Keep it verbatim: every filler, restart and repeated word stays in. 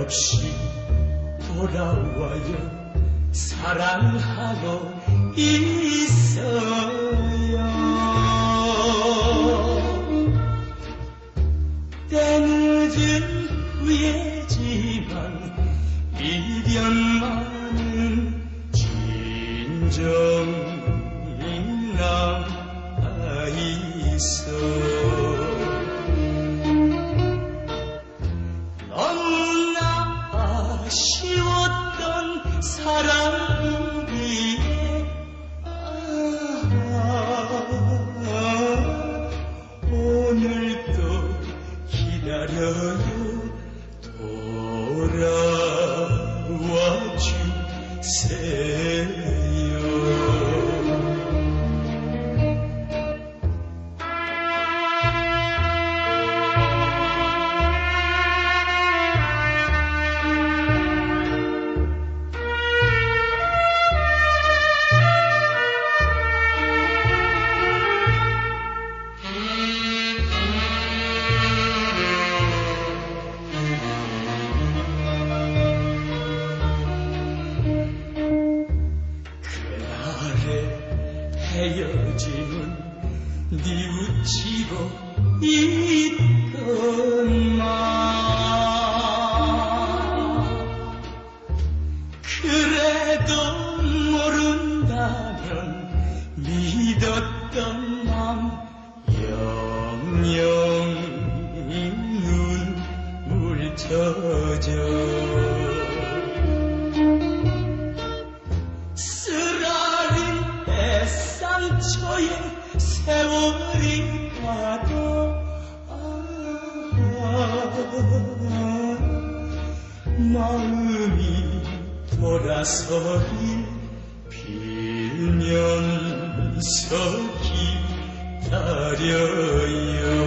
없이 돌아와요. 사랑하고 있어요. 때늦은 후회지만 미련만은 진정이 남아있어. 너무나 아쉬웠던 사랑이기에 아, 오늘도 기다려요. 돌아와 주세요. 헤어짐은 뉘우치고 있건만 그래도 모른다면 믿었던 맘 영영 눈물 터져. 상처에 세월이 가도 아, 마음이 돌아서길 빌면서 기다려요.